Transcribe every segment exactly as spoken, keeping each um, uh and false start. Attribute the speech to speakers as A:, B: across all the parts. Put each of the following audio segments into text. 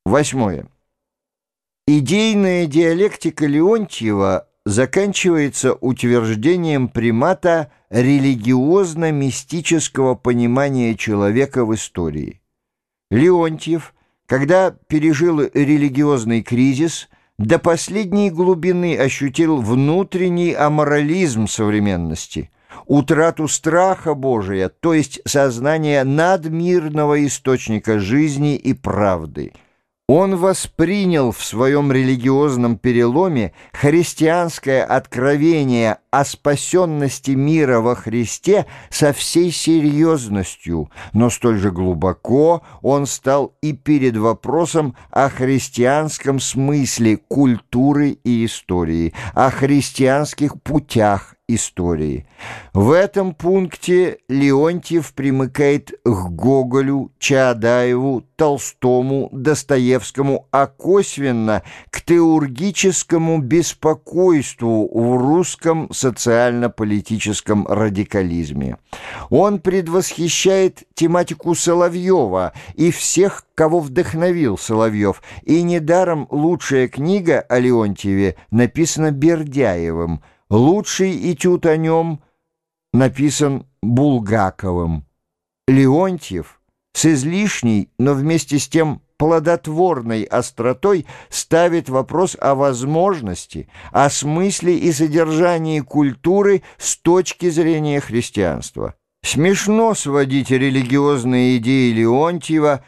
A: Восьмое. Идейная диалектика Леонтьева заканчивается утверждением примата религиозно-мистического понимания человека в истории. Леонтьев, когда пережил религиозный кризис, до последней глубины ощутил внутренний аморализм современности, утрату страха Божия, то есть сознания надмирного источника жизни и правды. Он воспринял в своем религиозном переломе христианское откровение о спасенности мира во Христе со всей серьезностью, но столь же глубоко он стал и перед вопросом о христианском смысле культуры и истории, о христианских путях истории. В этом пункте Леонтьев примыкает к Гоголю, Чаадаеву, Толстому, Достоевскому, а косвенно к теургическому беспокойству в русском социально-политическом радикализме. Он предвосхищает тематику Соловьева и всех, кого вдохновил Соловьев, и недаром лучшая книга о Леонтьеве написана Бердяевым. Лучший этюд о нем написан Булгаковым. Леонтьев с излишней, но вместе с тем плодотворной остротой ставит вопрос о возможности, о смысле и содержании культуры с точки зрения христианства. Смешно сводить религиозные идеи Леонтьева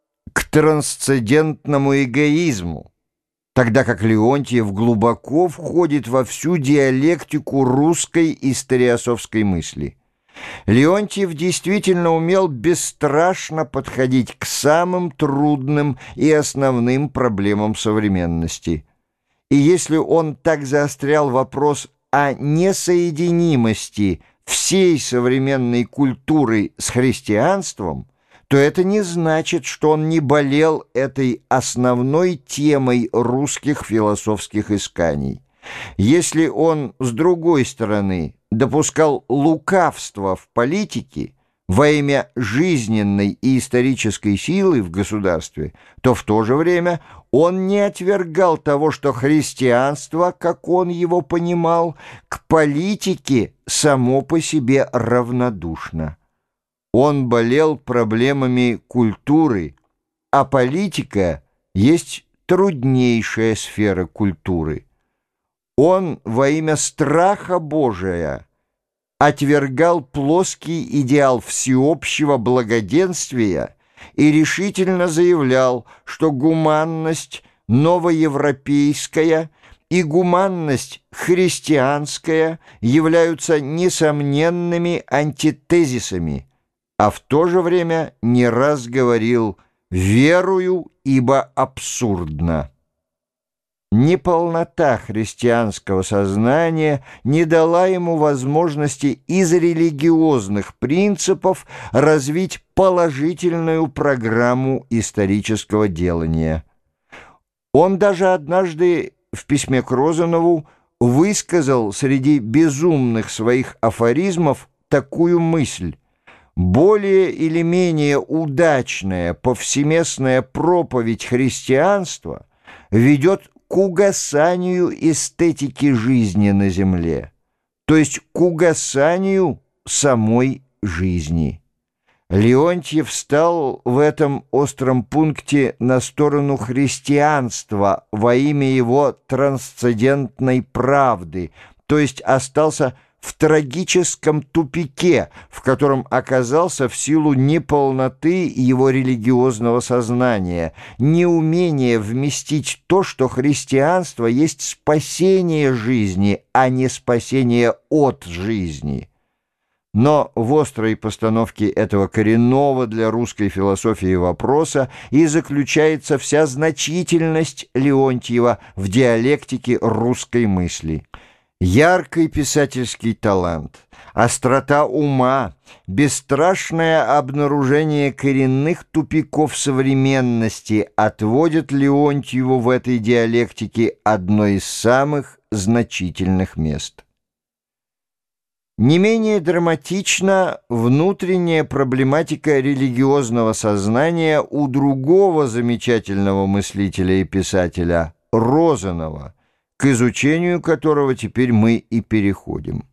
A: к трансцендентному эгоизму, тогда как Леонтьев глубоко входит во всю диалектику русской историософской мысли. Леонтьев действительно умел бесстрашно подходить к самым трудным и основным проблемам современности. И если он так заострял вопрос о несоединимости всей современной культуры с христианством, то это не значит, что он не болел этой основной темой русских философских исканий. Если он, с другой стороны, допускал лукавство в политике во имя жизненной и исторической силы в государстве, то в то же время он не отвергал того, что христианство, как он его понимал, к политике само по себе равнодушно. Он болел проблемами культуры, а политика есть труднейшая сфера культуры. Он во имя страха Божия отвергал плоский идеал всеобщего благоденствия и решительно заявлял, что гуманность новоевропейская и гуманность христианская являются несомненными антитезисами, а в то же время не раз говорил «верую, ибо абсурдно». Неполнота христианского сознания не дала ему возможности из религиозных принципов развить положительную программу исторического делания. Он даже однажды в письме к Розанову высказал среди безумных своих афоризмов такую мысль: более или менее удачная повсеместная проповедь христианства ведет к угасанию эстетики жизни на земле, то есть к угасанию самой жизни. Леонтьев стал в этом остром пункте на сторону христианства во имя его трансцендентной правды, то есть остался в трагическом тупике, в котором оказался в силу неполноты его религиозного сознания, неумения вместить то, что христианство есть спасение жизни, а не спасение от жизни. Но в острой постановке этого коренного для русской философии вопроса и заключается вся значительность Леонтьева в диалектике русской мысли. Яркий писательский талант, острота ума, бесстрашное обнаружение коренных тупиков современности отводят Леонтьеву в этой диалектике одно из самых значительных мест. Значительных мест. Не менее драматична внутренняя проблематика религиозного сознания у другого замечательного мыслителя и писателя Розанова, к изучению которого теперь мы и переходим.